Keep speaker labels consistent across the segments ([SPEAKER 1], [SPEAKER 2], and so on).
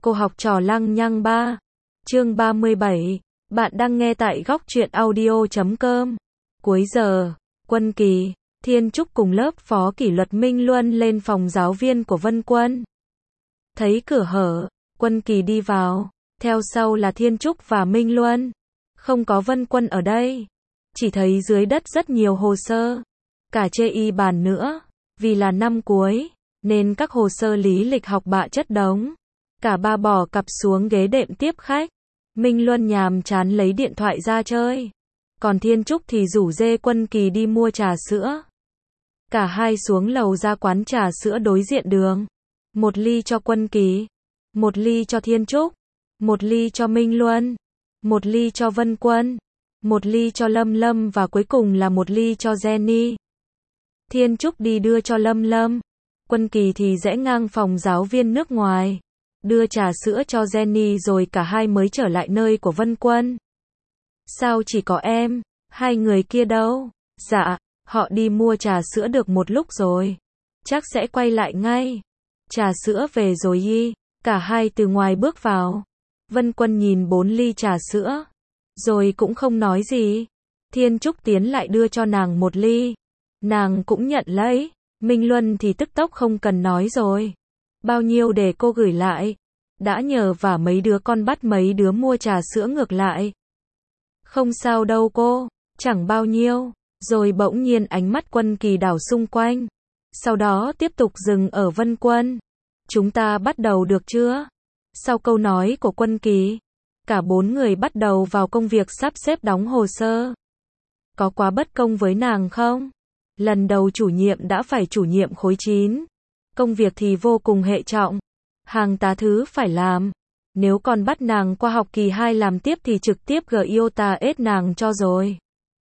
[SPEAKER 1] Cô học trò lăng nhăng 3. Chương 37. Bạn đang nghe tại góc truyện audio.com. Cuối giờ, Quân Kỳ, Thiên Trúc cùng lớp phó kỷ luật Minh Luân lên phòng giáo viên của Vân Quân. Thấy cửa hở, Quân Kỳ đi vào, theo sau là Thiên Trúc và Minh Luân. Không có Vân Quân ở đây. Chỉ thấy dưới đất rất nhiều hồ sơ. Cả chê y bàn nữa. Vì là năm cuối, nên các hồ sơ lý lịch học bạ chất đống. Cả ba bỏ cặp xuống ghế đệm tiếp khách. Minh Luân nhàm chán lấy điện thoại ra chơi. Còn Thiên Trúc thì rủ dê Quân Kỳ đi mua trà sữa. Cả hai xuống lầu ra quán trà sữa đối diện đường. Một ly cho Quân Kỳ, một ly cho Thiên Trúc, một ly cho Minh Luân, một ly cho Vân Quân, một ly cho Lâm Lâm và cuối cùng là một ly cho Jenny. Thiên Trúc đi đưa cho Lâm Lâm. Quân Kỳ thì rẽ ngang phòng giáo viên nước ngoài. Đưa trà sữa cho Jenny rồi cả hai mới trở lại nơi của Vân Quân. Sao chỉ có em? Hai người kia đâu? Dạ, họ đi mua trà sữa được một lúc rồi. Chắc sẽ quay lại ngay. Trà sữa về rồi y. Cả hai từ ngoài bước vào. Vân Quân nhìn 4 ly trà sữa. Rồi cũng không nói gì. Thiên Trúc tiến lại đưa cho nàng một ly. Nàng cũng nhận lấy. Minh Luân thì tức tốc không cần nói rồi. Bao nhiêu để cô gửi lại? Đã nhờ vả mấy đứa con bắt mấy đứa mua trà sữa ngược lại. Không sao đâu cô, chẳng bao nhiêu. Rồi bỗng nhiên ánh mắt Quân Kỳ đảo xung quanh. Sau đó tiếp tục dừng ở Vân Quân. Chúng ta bắt đầu được chưa? Sau câu nói của Quân Kỳ, cả 4 người bắt đầu vào công việc sắp xếp đóng hồ sơ. Có quá bất công với nàng không? Lần đầu chủ nhiệm đã phải chủ nhiệm khối 9. Công việc thì vô cùng hệ trọng. Hàng tá thứ phải làm. Nếu còn bắt nàng qua học kỳ 2 làm tiếp thì trực tiếp GIOTA ết nàng cho rồi.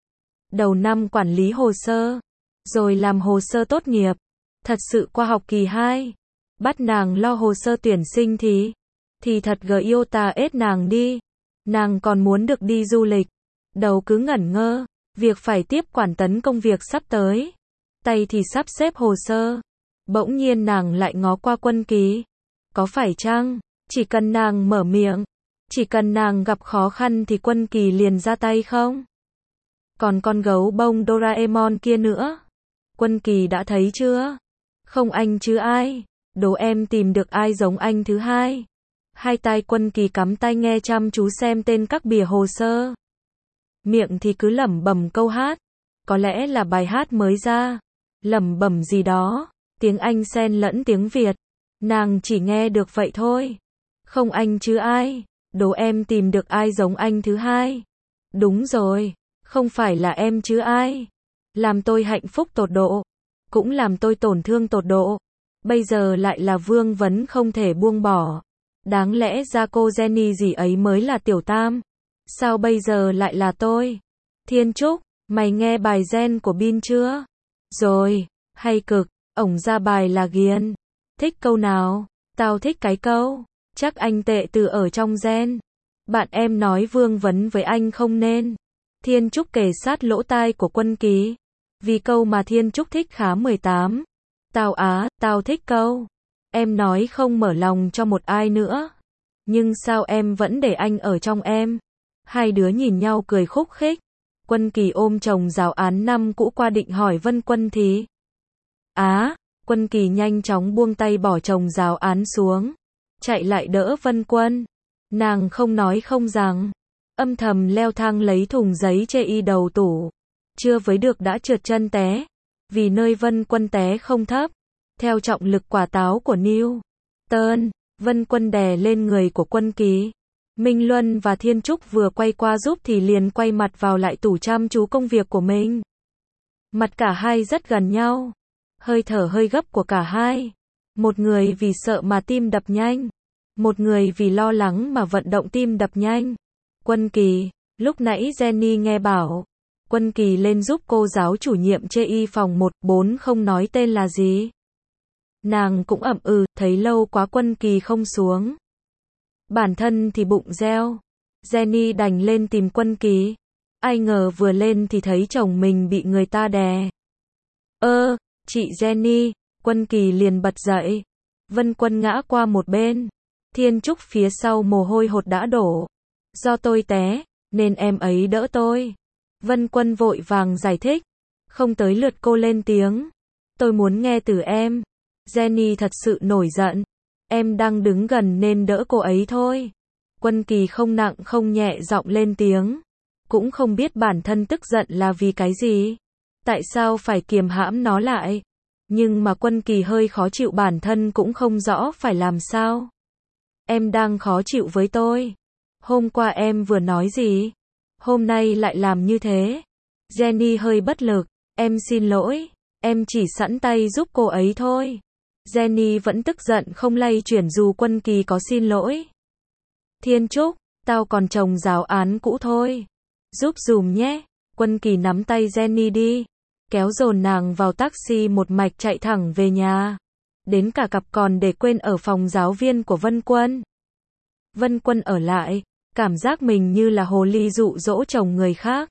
[SPEAKER 1] Đầu năm quản lý hồ sơ. Rồi làm hồ sơ tốt nghiệp. Thật sự qua học kỳ 2. Bắt nàng lo hồ sơ tuyển sinh thì thật GIOTA ết nàng đi. Nàng còn muốn được đi du lịch. Đầu cứ ngẩn ngơ. Việc phải tiếp quản tấn công việc sắp tới. Tay thì sắp xếp hồ sơ. Bỗng nhiên nàng lại ngó qua Quân Kỳ. Có phải chăng, chỉ cần nàng mở miệng, chỉ cần nàng gặp khó khăn thì Quân Kỳ liền ra tay không? Còn con gấu bông Doraemon kia nữa. Quân Kỳ đã thấy chưa? Không anh chứ ai? Đố em tìm được ai giống anh thứ hai? Hai tai Quân Kỳ cắm tai nghe chăm chú xem tên các bìa hồ sơ. Miệng thì cứ lẩm bẩm câu hát. Có lẽ là bài hát mới ra. Lẩm bẩm gì đó. Tiếng Anh xen lẫn tiếng Việt. Nàng chỉ nghe được vậy thôi. Không anh chứ ai? Đố em tìm được ai giống anh thứ hai? Đúng rồi. Không phải là em chứ ai? Làm tôi hạnh phúc tột độ. Cũng làm tôi tổn thương tột độ. Bây giờ lại là vương vấn không thể buông bỏ. Đáng lẽ ra cô Jenny gì ấy mới là tiểu tam. Sao bây giờ lại là tôi? Thiên Trúc, mày nghe bài gen của Bin chưa? Rồi, hay cực, ổng ra bài là ghiền. Thích câu nào? Tao thích cái câu. Chắc anh tệ từ ở trong gen. Bạn em nói vương vấn với anh không nên. Thiên Trúc kề sát lỗ tai của Quân Kỳ. Vì câu mà Thiên Trúc thích khá 18. Tao thích câu. Em nói không mở lòng cho một ai nữa. Nhưng sao em vẫn để anh ở trong em? Hai đứa nhìn nhau cười khúc khích. Quân Kỳ ôm chồng giáo án năm cũ qua định hỏi Vân Quân thì. Quân Kỳ nhanh chóng buông tay bỏ chồng giáo án xuống. Chạy lại đỡ Vân Quân. Nàng không nói không rằng. Âm thầm leo thang lấy thùng giấy chê y đầu tủ. Chưa với được đã trượt chân té. Vì nơi Vân Quân té không thấp. Theo trọng lực quả táo của Newton, Vân Quân đè lên người của Quân Kỳ. Minh Luân và Thiên Trúc vừa quay qua giúp thì liền quay mặt vào lại tủ chăm chú công việc của mình. Mặt cả hai rất gần nhau. Hơi thở hơi gấp của cả hai. Một người vì sợ mà tim đập nhanh. Một người vì lo lắng mà vận động tim đập nhanh. Quân Kỳ, lúc nãy Jenny nghe bảo. Quân Kỳ lên giúp cô giáo chủ nhiệm chê y phòng 14 không nói tên là gì. Nàng cũng ậm thấy lâu quá Quân Kỳ không xuống. Bản thân thì bụng reo. Jenny đành lên tìm Quân Kỳ. Ai ngờ vừa lên thì thấy chồng mình bị người ta đè. Chị Jenny, Quân Kỳ liền bật dậy. Vân Quân ngã qua một bên. Thiên Trúc phía sau mồ hôi hột đã đổ. Do tôi té, nên em ấy đỡ tôi. Vân Quân vội vàng giải thích. Không tới lượt cô lên tiếng. Tôi muốn nghe từ em. Jenny thật sự nổi giận. Em đang đứng gần nên đỡ cô ấy thôi. Quân Kỳ không nặng không nhẹ giọng lên tiếng. Cũng không biết bản thân tức giận là vì cái gì. Tại sao phải kiềm hãm nó lại. Nhưng mà Quân Kỳ hơi khó chịu, bản thân cũng không rõ phải làm sao. Em đang khó chịu với tôi. Hôm qua em vừa nói gì? Hôm nay lại làm như thế. Jenny hơi bất lực. Em xin lỗi. Em chỉ sẵn tay giúp cô ấy thôi. Jenny vẫn tức giận không lay chuyển dù Quân Kỳ có xin lỗi. Thiên Trúc, tao còn chồng giáo án cũ thôi. Giúp dùm nhé. Quân Kỳ nắm tay Jenny đi. Kéo dồn nàng vào taxi một mạch chạy thẳng về nhà. Đến cả cặp còn để quên ở phòng giáo viên của Vân Quân. Vân Quân ở lại, cảm giác mình như là hồ ly dụ dỗ chồng người khác.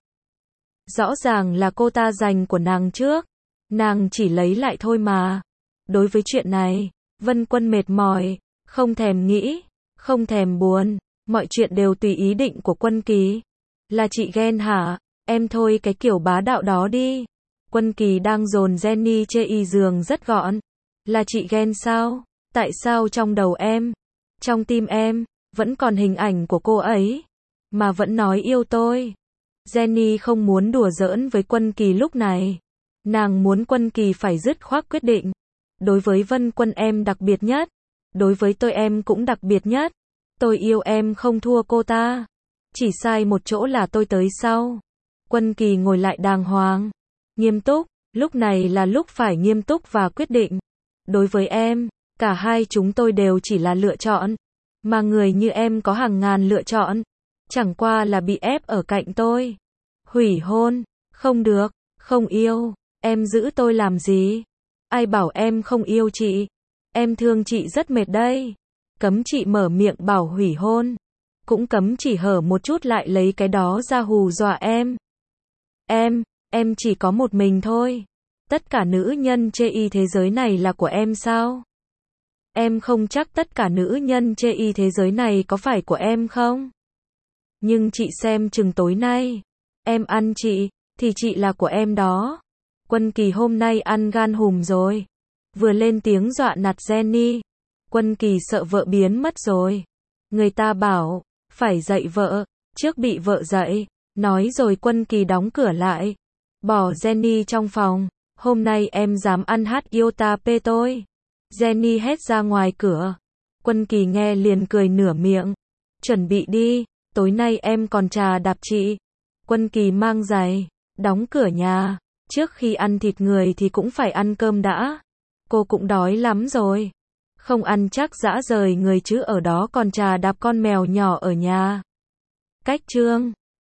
[SPEAKER 1] Rõ ràng là cô ta giành của nàng trước. Nàng chỉ lấy lại thôi mà. Đối với chuyện này, Vân Quân mệt mỏi, không thèm nghĩ, không thèm buồn. Mọi chuyện đều tùy ý định của Quân Kỳ. Là chị ghen hả? Em thôi cái kiểu bá đạo đó đi. Quân Kỳ đang dồn Jenny chê y giường rất gọn. Là chị ghen sao? Tại sao trong đầu em, trong tim em, vẫn còn hình ảnh của cô ấy, mà vẫn nói yêu tôi? Jenny không muốn đùa giỡn với Quân Kỳ lúc này. Nàng muốn Quân Kỳ phải dứt khoát quyết định. Đối với Vân Quân em đặc biệt nhất. Đối với tôi em cũng đặc biệt nhất. Tôi yêu em không thua cô ta. Chỉ sai một chỗ là tôi tới sau. Quân Kỳ ngồi lại đàng hoàng. Nghiêm túc, lúc này là lúc phải nghiêm túc và quyết định. Đối với em, cả hai chúng tôi đều chỉ là lựa chọn. Mà người như em có hàng ngàn lựa chọn. Chẳng qua là bị ép ở cạnh tôi. Hủy hôn, không được, không yêu. Em giữ tôi làm gì? Ai bảo em không yêu chị? Em thương chị rất mệt đây. Cấm chị mở miệng bảo hủy hôn. Cũng cấm chỉ hở một chút lại lấy cái đó ra hù dọa em. Em chỉ có một mình thôi. Tất cả nữ nhân chê y thế giới này là của em sao? Em không chắc tất cả nữ nhân chê y thế giới này có phải của em không? Nhưng chị xem chừng tối nay, em ăn chị, thì chị là của em đó. Quân Kỳ hôm nay ăn gan hùm rồi. Vừa lên tiếng dọa nạt Jenny. Quân Kỳ sợ vợ biến mất rồi. Người ta bảo, phải dạy vợ, trước bị vợ dạy. Nói rồi Quân Kỳ đóng cửa lại. Bỏ Jenny trong phòng. Hôm nay em dám ăn hát iota pe tôi. Jenny hét ra ngoài cửa. Quân Kỳ nghe liền cười nửa miệng. Chuẩn bị đi, tối nay em còn trà đạp chị. Quân Kỳ mang giày, đóng cửa nhà. Trước khi ăn thịt người thì cũng phải ăn cơm đã. Cô cũng đói lắm rồi. Không ăn chắc dã rời người chứ ở đó còn trà đạp con mèo nhỏ ở nhà. Cách chương